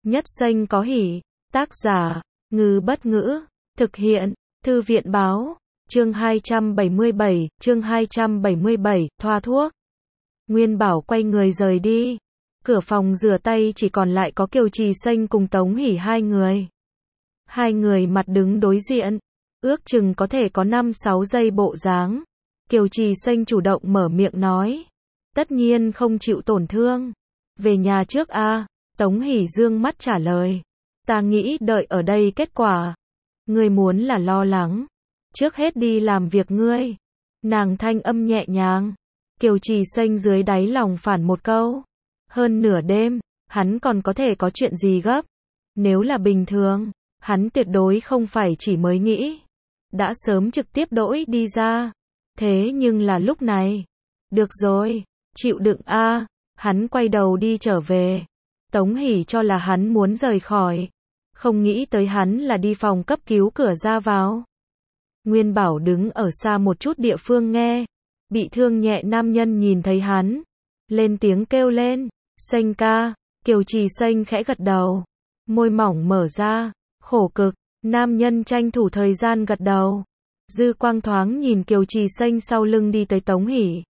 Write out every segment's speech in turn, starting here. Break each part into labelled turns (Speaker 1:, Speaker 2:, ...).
Speaker 1: Nhất xanh có hỉ. Tác giả, Ngư Bất Ngữ. Thực hiện, Thư viện Báo. Chương 277, chương 277, thoa thuốc. Nguyên Bảo quay người rời đi. Cửa phòng rửa tay chỉ còn lại có Kiều Trì Xanh cùng Tống Hỷ hai người. Hai người mặt đứng đối diện. Ước chừng có thể có 5-6 giây bộ dáng. Kiều Trì Xanh chủ động mở miệng nói. Tất nhiên không chịu tổn thương. Về nhà trước a. Tống Hỷ dương mắt trả lời. Ta nghĩ đợi ở đây kết quả. Ngươi muốn là lo lắng. Trước hết đi làm việc ngươi. Nàng thanh âm nhẹ nhàng. Kiều Trì Xanh dưới đáy lòng phản một câu. Hơn nửa đêm, hắn còn có thể có chuyện gì gấp. Nếu là bình thường, hắn tuyệt đối không phải chỉ mới nghĩ. Đã sớm trực tiếp đỗi đi ra. Thế nhưng là lúc này. Được rồi, chịu đựng a. Hắn quay đầu đi trở về. Tống Hỷ cho là hắn muốn rời khỏi. Không nghĩ tới hắn là đi phòng cấp cứu cửa ra vào. Nguyên Bảo đứng ở xa một chút địa phương nghe. Bị thương nhẹ nam nhân nhìn thấy hắn. Lên tiếng kêu lên. Xanh ca. Kiều Trì Xanh khẽ gật đầu. Môi mỏng mở ra. Khổ cực. Nam nhân tranh thủ thời gian gật đầu. Dư quang thoáng nhìn Kiều Trì Xanh sau lưng đi tới Tống Hỷ.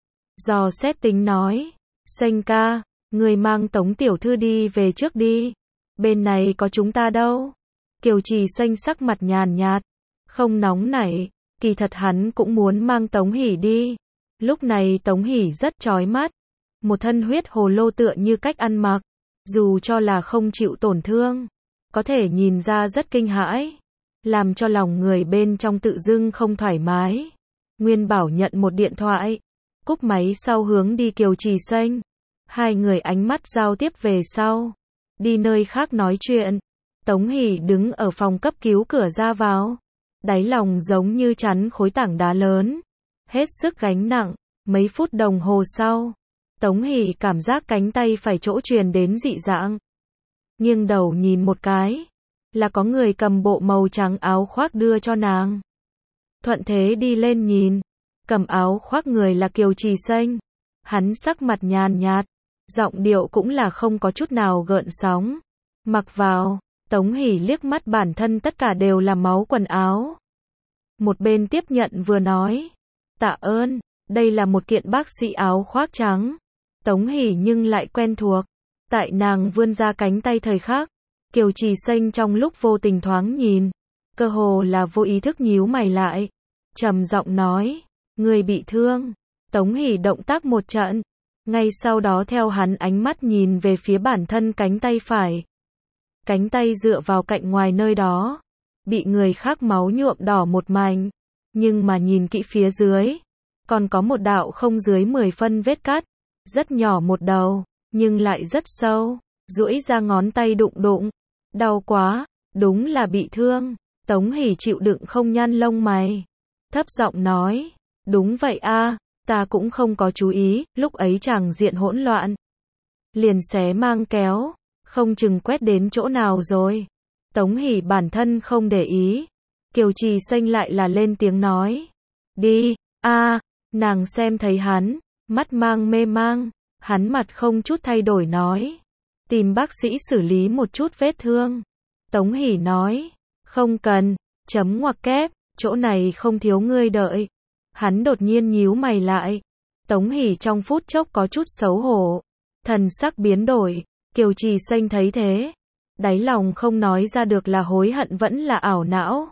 Speaker 1: Dò xét tính nói. Xanh ca. Người mang Tống tiểu thư đi về trước đi. Bên này có chúng ta đâu. Kiều Trì Xanh sắc mặt nhàn nhạt. Không nóng nảy. Kỳ thật hắn cũng muốn mang Tống Hỷ đi. Lúc này Tống Hỷ rất chói mắt. Một thân huyết hồ lô tựa như cách ăn mặc. Dù cho là không chịu tổn thương. Có thể nhìn ra rất kinh hãi. Làm cho lòng người bên trong tự dưng không thoải mái. Nguyên Bảo nhận một điện thoại. Cúp máy sau hướng đi Kiều Trì Xanh. Hai người ánh mắt giao tiếp về sau. Đi nơi khác nói chuyện. Tống Hỷ đứng ở phòng cấp cứu cửa ra vào. Đáy lòng giống như chắn khối tảng đá lớn. Hết sức gánh nặng. Mấy phút đồng hồ sau. Tống Hỷ cảm giác cánh tay phải chỗ truyền đến dị dạng. Nghiêng đầu nhìn một cái. Là có người cầm bộ màu trắng áo khoác đưa cho nàng. Thuận thế đi lên nhìn. Cầm áo khoác người là Kiều Trì Xanh. Hắn sắc mặt nhàn nhạt. Giọng điệu cũng là không có chút nào gợn sóng. Mặc vào. Tống Hỷ liếc mắt bản thân tất cả đều là máu quần áo. Một bên tiếp nhận vừa nói. Tạ ơn. Đây là một kiện bác sĩ áo khoác trắng. Tống Hỷ nhưng lại quen thuộc. Tại nàng vươn ra cánh tay thời khắc. Kiều Trì Xanh trong lúc vô tình thoáng nhìn. Cơ hồ là vô ý thức nhíu mày lại. Trầm giọng nói. Người bị thương. Tống Hỷ động tác một trận. Ngay sau đó theo hắn ánh mắt nhìn về phía bản thân cánh tay phải. Cánh tay dựa vào cạnh ngoài nơi đó. Bị người khác máu nhuộm đỏ một mảnh. Nhưng mà nhìn kỹ phía dưới. Còn có một đạo không dưới 10 phân vết cắt. Rất nhỏ một đầu. Nhưng lại rất sâu. Duỗi ra ngón tay đụng đụng. Đau quá. Đúng là bị thương. Tống Hỷ chịu đựng không nhăn lông mày. Thấp giọng nói. Đúng vậy a. Ta cũng không có chú ý. Lúc ấy chàng diện hỗn loạn. Liền xé mang kéo. Không chừng quét đến chỗ nào rồi. Tống Hỷ bản thân không để ý. Kiều Trì Xanh lại là lên tiếng nói. Đi, a. Nàng xem thấy hắn. Mắt mang mê mang. Hắn mặt không chút thay đổi nói. Tìm bác sĩ xử lý một chút vết thương. Tống Hỷ nói. Không cần. Chấm ngoặc kép. Chỗ này không thiếu ngươi đợi. Hắn đột nhiên nhíu mày lại. Tống Hỷ trong phút chốc có chút xấu hổ. Thần sắc biến đổi. Kiều Trì Xanh thấy thế. Đáy lòng không nói ra được là hối hận vẫn là ảo não.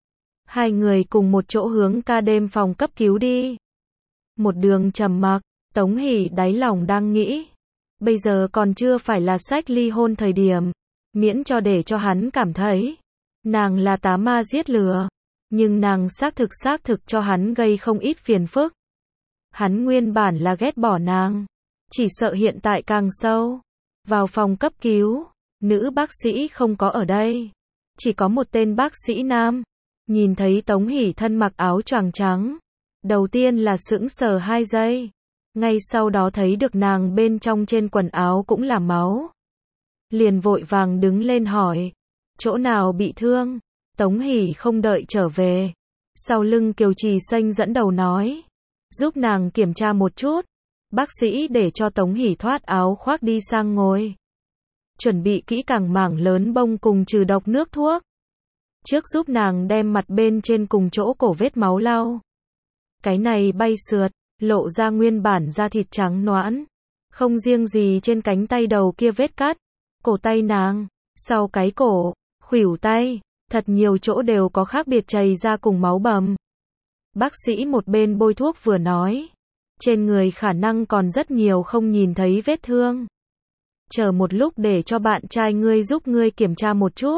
Speaker 1: Hai người cùng một chỗ hướng ca đêm phòng cấp cứu đi. Một đường trầm mặc. Tống Hỷ đáy lòng đang nghĩ. Bây giờ còn chưa phải là sách ly hôn thời điểm. Miễn cho để cho hắn cảm thấy. Nàng là tá ma giết lừa. Nhưng nàng xác thực cho hắn gây không ít phiền phức. Hắn nguyên bản là ghét bỏ nàng. Chỉ sợ hiện tại càng sâu. Vào phòng cấp cứu. Nữ bác sĩ không có ở đây. Chỉ có một tên bác sĩ nam. Nhìn thấy Tống Hỷ thân mặc áo choàng trắng. Đầu tiên là sững sờ 2 giây. Ngay sau đó thấy được nàng bên trong trên quần áo cũng là máu. Liền vội vàng đứng lên hỏi. Chỗ nào bị thương? Tống Hỷ không đợi trở về. Sau lưng Kiều Trì Xanh dẫn đầu nói. Giúp nàng kiểm tra một chút. Bác sĩ để cho Tống Hỷ thoát áo khoác đi sang ngồi. chuẩn bị kỹ càng mảng lớn bông cùng trừ độc nước thuốc. Trước giúp nàng đem mặt bên trên cùng chỗ cổ vết máu lau. Cái này bay sượt, lộ ra nguyên bản da thịt trắng nõn. Không riêng gì trên cánh tay đầu kia vết cắt, cổ tay nàng, sau cái cổ, khuỷu tay, thật nhiều chỗ đều có khác biệt chảy ra cùng máu bầm. Bác sĩ một bên bôi thuốc vừa nói, trên người khả năng còn rất nhiều không nhìn thấy vết thương. Chờ một lúc để cho bạn trai ngươi giúp ngươi kiểm tra một chút.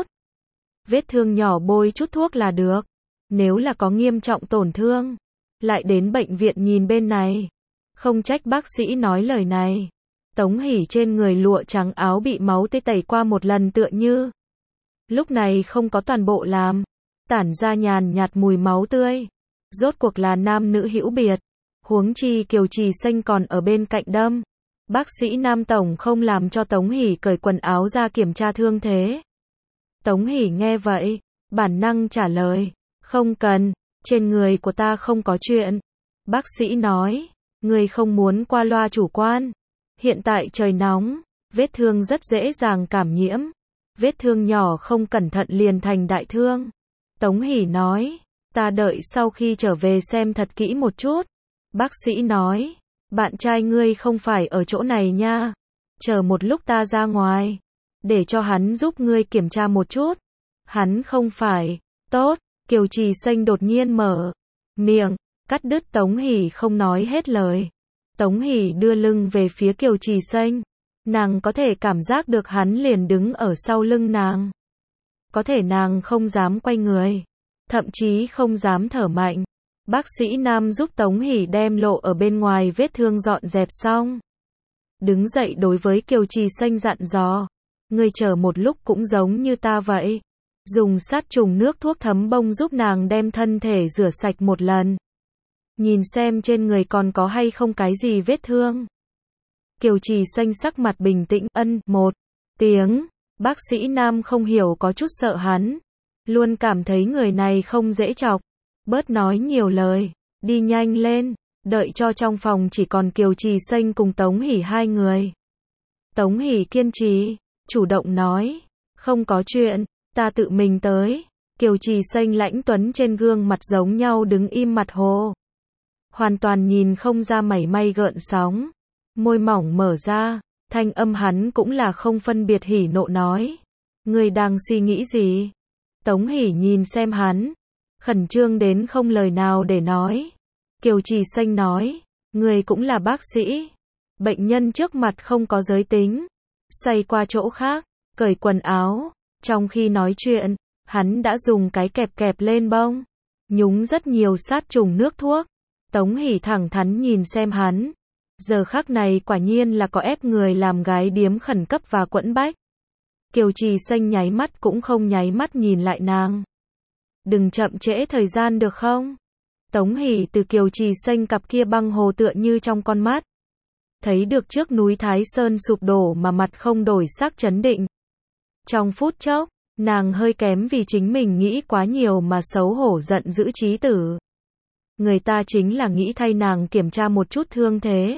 Speaker 1: Vết thương nhỏ bôi chút thuốc là được. Nếu là có nghiêm trọng tổn thương, lại đến bệnh viện nhìn bên này. Không trách bác sĩ nói lời này. Tống Hỷ trên người lụa trắng áo bị máu tê tẩy qua một lần tựa như. Lúc này không có toàn bộ làm. Tản ra nhàn nhạt mùi máu tươi. Rốt cuộc là nam nữ hữu biệt. Huống chi Kiều Trì Xanh còn ở bên cạnh đâm. Bác sĩ Nam Tổng không làm cho Tống Hỷ cởi quần áo ra kiểm tra thương thế. Tống Hỷ nghe vậy, bản năng trả lời, không cần, trên người của ta không có chuyện. Bác sĩ nói, người không muốn qua loa chủ quan. Hiện tại trời nóng, vết thương rất dễ dàng cảm nhiễm. Vết thương nhỏ không cẩn thận liền thành đại thương. Tống Hỷ nói, ta đợi sau khi trở về xem thật kỹ một chút. Bác sĩ nói, bạn trai ngươi không phải ở chỗ này nha. Chờ một lúc ta ra ngoài, để cho hắn giúp ngươi kiểm tra một chút. Hắn không phải, tốt, Kiều Trì Xanh đột nhiên mở miệng, cắt đứt Tống Hỷ không nói hết lời. Tống Hỷ đưa lưng về phía Kiều Trì Xanh. Nàng có thể cảm giác được hắn liền đứng ở sau lưng nàng. Có thể nàng không dám quay người, thậm chí không dám thở mạnh. Bác sĩ Nam giúp Tống Hỷ đem lộ ở bên ngoài vết thương dọn dẹp xong. Đứng dậy đối với Kiều Trì Xanh dặn dò. Ngươi chờ một lúc cũng giống như ta vậy. Dùng sát trùng nước thuốc thấm bông giúp nàng đem thân thể rửa sạch một lần. Nhìn xem trên người còn có hay không cái gì vết thương. Kiều Trì Xanh sắc mặt bình tĩnh một tiếng. Bác sĩ Nam không hiểu có chút sợ hắn. Luôn cảm thấy người này không dễ chọc. Bớt nói nhiều lời, đi nhanh lên, đợi cho trong phòng chỉ còn Kiều Trì Xanh cùng Tống Hỷ hai người. Tống Hỷ kiên trì, chủ động nói, không có chuyện, ta tự mình tới. Kiều Trì Xanh lãnh tuấn trên gương mặt giống nhau đứng im mặt hồ. Hoàn toàn nhìn không ra mảy may gợn sóng. Môi mỏng mở ra, thanh âm hắn cũng là không phân biệt hỉ nộ nói. Ngươi đang suy nghĩ gì? Tống Hỷ nhìn xem hắn. Khẩn trương đến không lời nào để nói. Kiều Trì Xanh nói, người cũng là bác sĩ. Bệnh nhân trước mặt không có giới tính. Xoay qua chỗ khác, cởi quần áo. Trong khi nói chuyện, hắn đã dùng cái kẹp kẹp lên bông. Nhúng rất nhiều sát trùng nước thuốc. Tống Hỷ thẳng thắn nhìn xem hắn. Giờ khắc này quả nhiên là có ép người làm gái điếm khẩn cấp và quẫn bách. Kiều Trì Xanh nháy mắt cũng không nháy mắt nhìn lại nàng. Đừng chậm trễ thời gian được không? Tống Hỷ từ Kiều Trì Xanh cặp kia băng hồ tựa như trong con mắt. Thấy được trước núi Thái Sơn sụp đổ mà mặt không đổi sắc chấn định. Trong phút chốc, nàng hơi kém vì chính mình nghĩ quá nhiều mà xấu hổ giận dữ chí tử. Người ta chính là nghĩ thay nàng kiểm tra một chút thương thế.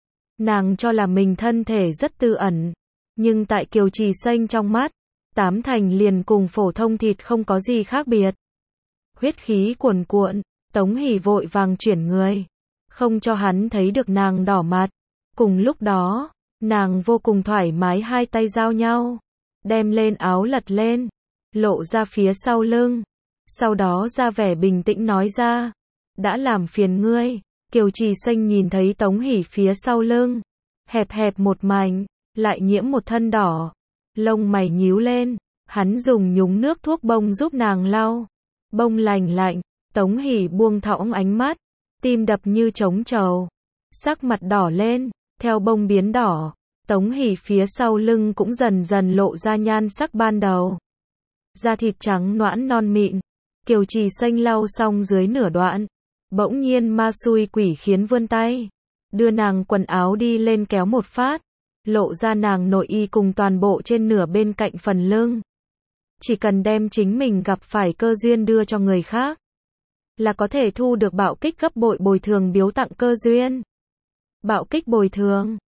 Speaker 1: Nàng cho là mình thân thể rất tư ẩn. Nhưng tại Kiều Trì Xanh trong mắt, tám thành liền cùng phổ thông thịt không có gì khác biệt. Huyết khí cuồn cuộn, Tống Hỷ vội vàng chuyển người. Không cho hắn thấy được nàng đỏ mặt. Cùng lúc đó, nàng vô cùng thoải mái hai tay giao nhau. Đem lên áo lật lên. Lộ ra phía sau lưng. Sau đó ra vẻ bình tĩnh nói ra. Đã làm phiền ngươi. Kiều Trì Xanh nhìn thấy Tống Hỷ phía sau lưng. Hẹp hẹp một mảnh. Lại nhiễm một thân đỏ. Lông mày nhíu lên. Hắn dùng nhúng nước thuốc bông giúp nàng lau. Bông lành lạnh. Tống Hỷ buông thõng ánh mắt. Tim đập như trống trầu. Sắc mặt đỏ lên. Theo bông biến đỏ. Tống Hỷ phía sau lưng cũng dần dần lộ ra nhan sắc ban đầu. Da thịt trắng nõn non mịn. Kiều Trì Xanh lau xong dưới nửa đoạn. Bỗng nhiên ma xui quỷ khiến vươn tay. Đưa nàng quần áo đi lên kéo một phát. Lộ ra nàng nội y cùng toàn bộ trên nửa bên cạnh phần lưng. Chỉ cần đem chính mình gặp phải cơ duyên đưa cho người khác. Là có thể thu được bạo kích gấp bội bồi thường biếu tặng cơ duyên. Bạo kích bồi thường.